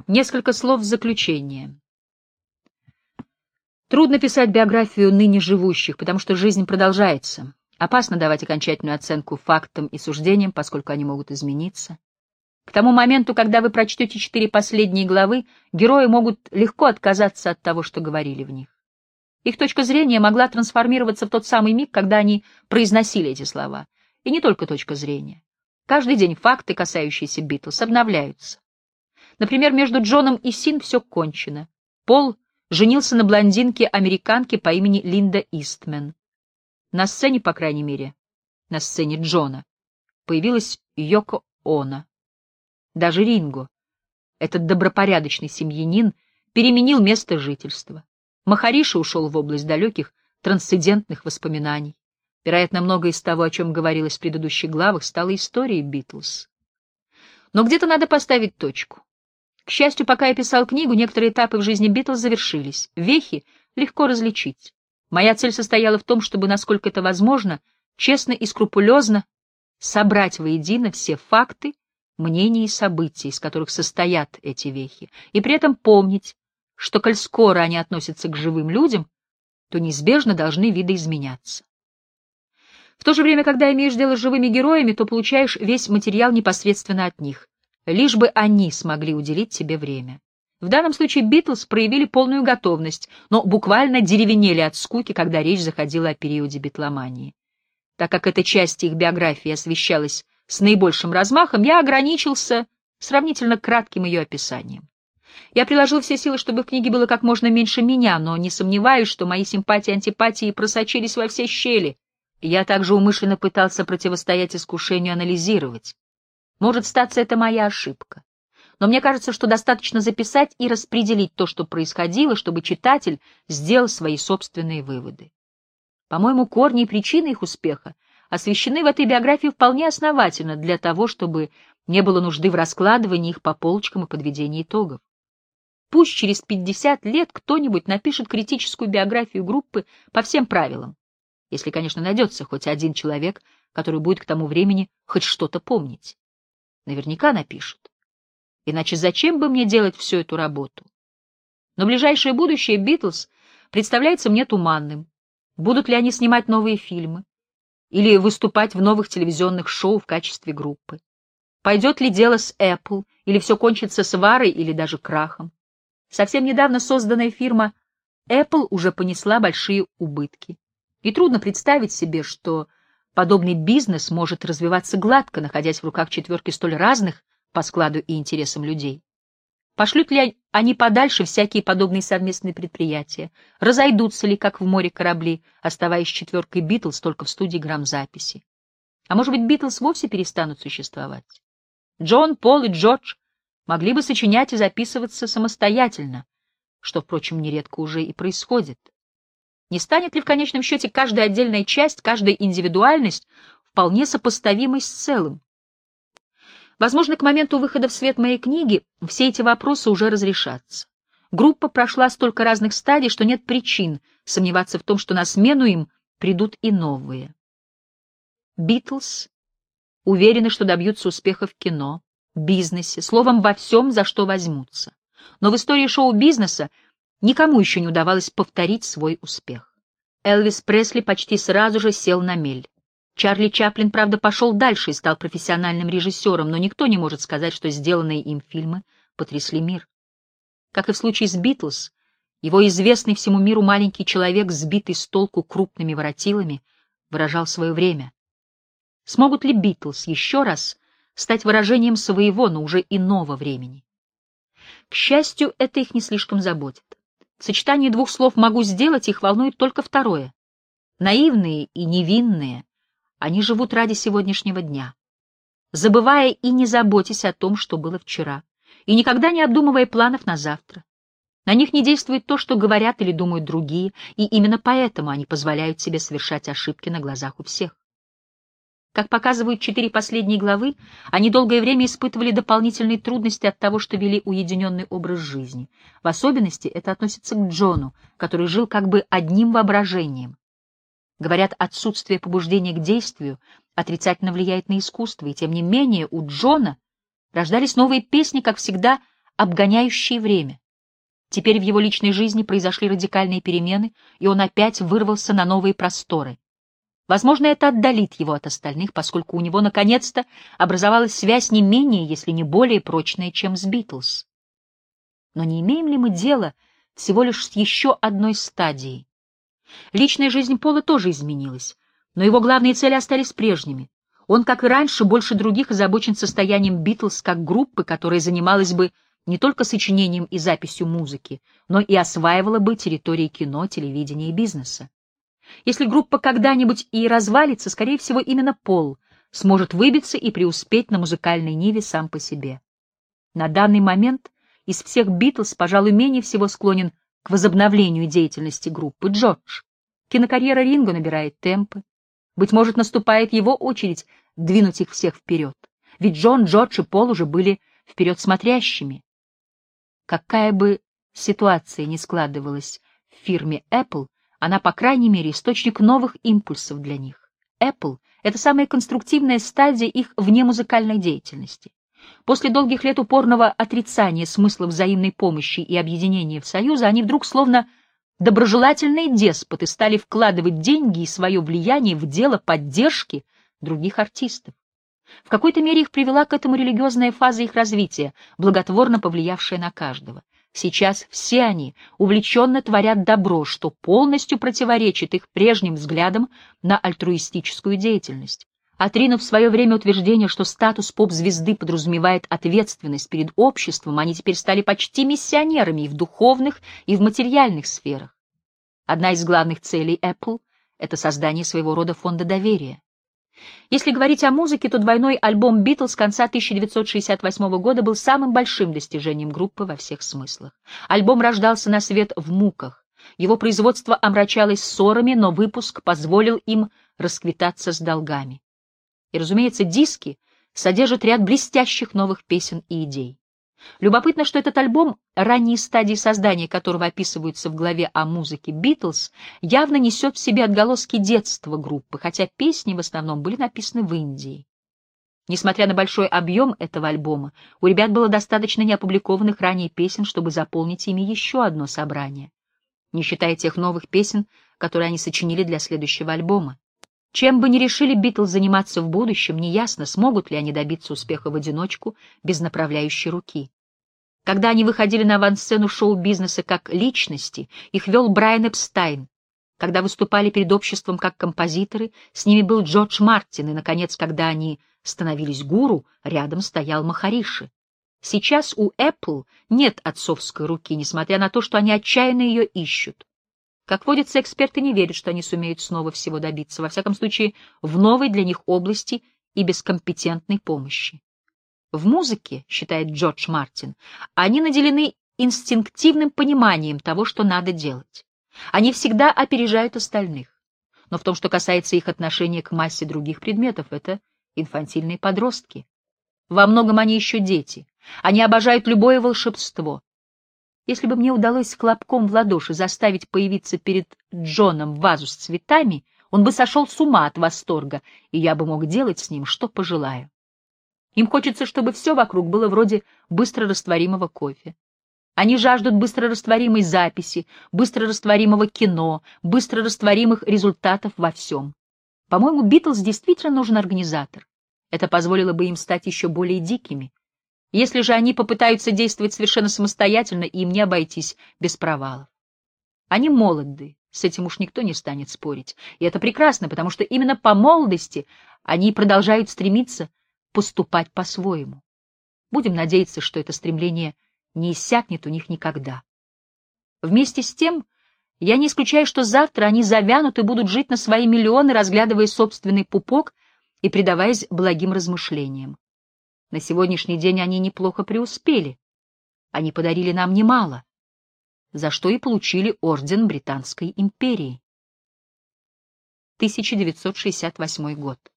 Несколько слов в заключение. Трудно писать биографию ныне живущих, потому что жизнь продолжается. Опасно давать окончательную оценку фактам и суждениям, поскольку они могут измениться. К тому моменту, когда вы прочтете 4 последние главы, герои могут легко отказаться от того, что говорили в них. Их точка зрения могла трансформироваться в тот самый миг, когда они произносили эти слова. И не только точка зрения. Каждый день факты, касающиеся Битлз, обновляются. Например, между Джоном и Син все кончено. Пол женился на блондинке-американке по имени Линда Истмен. На сцене, по крайней мере, на сцене Джона, появилась Йоко Оно. Даже Ринго, этот добропорядочный семьянин, переменил место жительства. Махариши ушел в область далеких, трансцендентных воспоминаний. Вероятно, многое из того, о чем говорилось в предыдущих главах, стало историей Битлз. Но где-то надо поставить точку. К счастью, пока я писал книгу, некоторые этапы в жизни Битлз завершились. Вехи легко различить. Моя цель состояла в том, чтобы, насколько это возможно, честно и скрупулезно собрать воедино все факты, мнения и события, из которых состоят эти вехи, и при этом помнить, что, коль скоро они относятся к живым людям, то неизбежно должны видоизменяться. В то же время, когда имеешь дело с живыми героями, то получаешь весь материал непосредственно от них, лишь бы они смогли уделить тебе время. В данном случае Битлз проявили полную готовность, но буквально деревенели от скуки, когда речь заходила о периоде битломании. Так как эта часть их биографии освещалась с наибольшим размахом, я ограничился сравнительно кратким ее описанием. Я приложил все силы, чтобы в книге было как можно меньше меня, но не сомневаюсь, что мои симпатии и антипатии просочились во все щели. Я также умышленно пытался противостоять искушению анализировать. Может, статься это моя ошибка. Но мне кажется, что достаточно записать и распределить то, что происходило, чтобы читатель сделал свои собственные выводы. По-моему, корни и причины их успеха освещены в этой биографии вполне основательно для того, чтобы не было нужды в раскладывании их по полочкам и подведении итогов. Пусть через 50 лет кто-нибудь напишет критическую биографию группы по всем правилам, если, конечно, найдется хоть один человек, который будет к тому времени хоть что-то помнить. Наверняка напишут. Иначе зачем бы мне делать всю эту работу? Но ближайшее будущее Битлз представляется мне туманным. Будут ли они снимать новые фильмы? Или выступать в новых телевизионных шоу в качестве группы? Пойдет ли дело с Apple? Или все кончится сварой или даже крахом? Совсем недавно созданная фирма Apple уже понесла большие убытки. И трудно представить себе, что подобный бизнес может развиваться гладко, находясь в руках четверки столь разных по складу и интересам людей. Пошлют ли они подальше всякие подобные совместные предприятия? Разойдутся ли, как в море, корабли, оставаясь четверкой Битлз только в студии грамзаписи? А может быть, Битлз вовсе перестанут существовать? Джон, Пол и Джордж могли бы сочинять и записываться самостоятельно, что, впрочем, нередко уже и происходит. Не станет ли в конечном счете каждая отдельная часть, каждая индивидуальность вполне сопоставимой с целым? Возможно, к моменту выхода в свет моей книги все эти вопросы уже разрешатся. Группа прошла столько разных стадий, что нет причин сомневаться в том, что на смену им придут и новые. Битлз уверены, что добьются успеха в кино, бизнесе, словом, во всем, за что возьмутся. Но в истории шоу-бизнеса никому еще не удавалось повторить свой успех. Элвис Пресли почти сразу же сел на мель. Чарли Чаплин, правда, пошел дальше и стал профессиональным режиссером, но никто не может сказать, что сделанные им фильмы потрясли мир. Как и в случае с Битлз, его известный всему миру маленький человек, сбитый с толку крупными воротилами, выражал свое время. Смогут ли Битлз еще раз стать выражением своего, но уже иного времени? К счастью, это их не слишком заботит. В сочетании двух слов «могу сделать» их волнует только второе. Наивные и невинные, они живут ради сегодняшнего дня, забывая и не заботясь о том, что было вчера, и никогда не обдумывая планов на завтра. На них не действует то, что говорят или думают другие, и именно поэтому они позволяют себе совершать ошибки на глазах у всех. Как показывают 4 последние главы, они долгое время испытывали дополнительные трудности от того, что вели уединенный образ жизни. В особенности это относится к Джону, который жил как бы одним воображением. Говорят, отсутствие побуждения к действию отрицательно влияет на искусство, и тем не менее у Джона рождались новые песни, как всегда, обгоняющие время. Теперь в его личной жизни произошли радикальные перемены, и он опять вырвался на новые просторы. Возможно, это отдалит его от остальных, поскольку у него наконец-то образовалась связь не менее, если не более прочная, чем с Битлз. Но не имеем ли мы дела всего лишь с еще одной стадией? Личная жизнь Пола тоже изменилась, но его главные цели остались прежними. Он, как и раньше, больше других озабочен состоянием Битлз как группы, которая занималась бы не только сочинением и записью музыки, но и осваивала бы территории кино, телевидения и бизнеса. Если группа когда-нибудь и развалится, скорее всего, именно Пол сможет выбиться и преуспеть на музыкальной ниве сам по себе. На данный момент из всех Битлз, пожалуй, менее всего склонен к возобновлению деятельности группы Джордж. Кинокарьера Ринго набирает темпы. Быть может, наступает его очередь двинуть их всех вперед. Ведь Джон, Джордж и Пол уже были вперед смотрящими. Какая бы ситуация ни складывалась в фирме Apple, она, по крайней мере, источник новых импульсов для них. Apple — это самая конструктивная стадия их внемузыкальной деятельности. После долгих лет упорного отрицания смысла взаимной помощи и объединения в союзы, они вдруг, словно доброжелательные деспоты, стали вкладывать деньги и свое влияние в дело поддержки других артистов. В какой-то мере их привела к этому религиозная фаза их развития, благотворно повлиявшая на каждого. Сейчас все они увлеченно творят добро, что полностью противоречит их прежним взглядам на альтруистическую деятельность. Отринув в свое время утверждение, что статус поп-звезды подразумевает ответственность перед обществом, они теперь стали почти миссионерами и в духовных, и в материальных сферах. Одна из главных целей Apple — это создание своего рода фонда доверия. Если говорить о музыке, то двойной альбом «Битлз» конца 1968 года был самым большим достижением группы во всех смыслах. Альбом рождался на свет в муках. Его производство омрачалось ссорами, но выпуск позволил им расквитаться с долгами. И, разумеется, диски содержат ряд блестящих новых песен и идей. Любопытно, что этот альбом, ранние стадии создания которого описываются в главе о музыке «Битлз», явно несет в себе отголоски детства группы, хотя песни в основном были написаны в Индии. Несмотря на большой объем этого альбома, у ребят было достаточно неопубликованных ранее песен, чтобы заполнить ими еще одно собрание, не считая тех новых песен, которые они сочинили для следующего альбома. Чем бы ни решили Битлз заниматься в будущем, неясно, смогут ли они добиться успеха в одиночку без направляющей руки. Когда они выходили на авансцену шоу-бизнеса как личности, их вел Брайан Эпстайн. Когда выступали перед обществом как композиторы, с ними был Джордж Мартин, и, наконец, когда они становились гуру, рядом стоял Махариши. Сейчас у Apple нет отцовской руки, несмотря на то, что они отчаянно ее ищут. Как водится, эксперты не верят, что они сумеют снова всего добиться, во всяком случае, в новой для них области и без компетентной помощи. В музыке, считает Джордж Мартин, они наделены инстинктивным пониманием того, что надо делать. Они всегда опережают остальных. Но в том, что касается их отношения к массе других предметов, это инфантильные подростки. Во многом они еще дети. Они обожают любое волшебство. Если бы мне удалось хлопком в ладоши заставить появиться перед Джоном вазу с цветами, он бы сошел с ума от восторга, и я бы мог делать с ним, что пожелаю. Им хочется, чтобы все вокруг было вроде быстрорастворимого кофе. Они жаждут быстрорастворимой записи, быстрорастворимого кино, быстрорастворимых результатов во всем. По-моему, Битлз действительно нужен организатор. Это позволило бы им стать еще более дикими. Если же они попытаются действовать совершенно самостоятельно, им не обойтись без провалов. Они молоды, с этим уж никто не станет спорить. И это прекрасно, потому что именно по молодости они продолжают стремиться поступать по-своему. Будем надеяться, что это стремление не иссякнет у них никогда. Вместе с тем, я не исключаю, что завтра они завянут и будут жить на свои миллионы, разглядывая собственный пупок и предаваясь благим размышлениям. На сегодняшний день они неплохо преуспели. Они подарили нам немало, за что и получили орден Британской империи. 1968 год.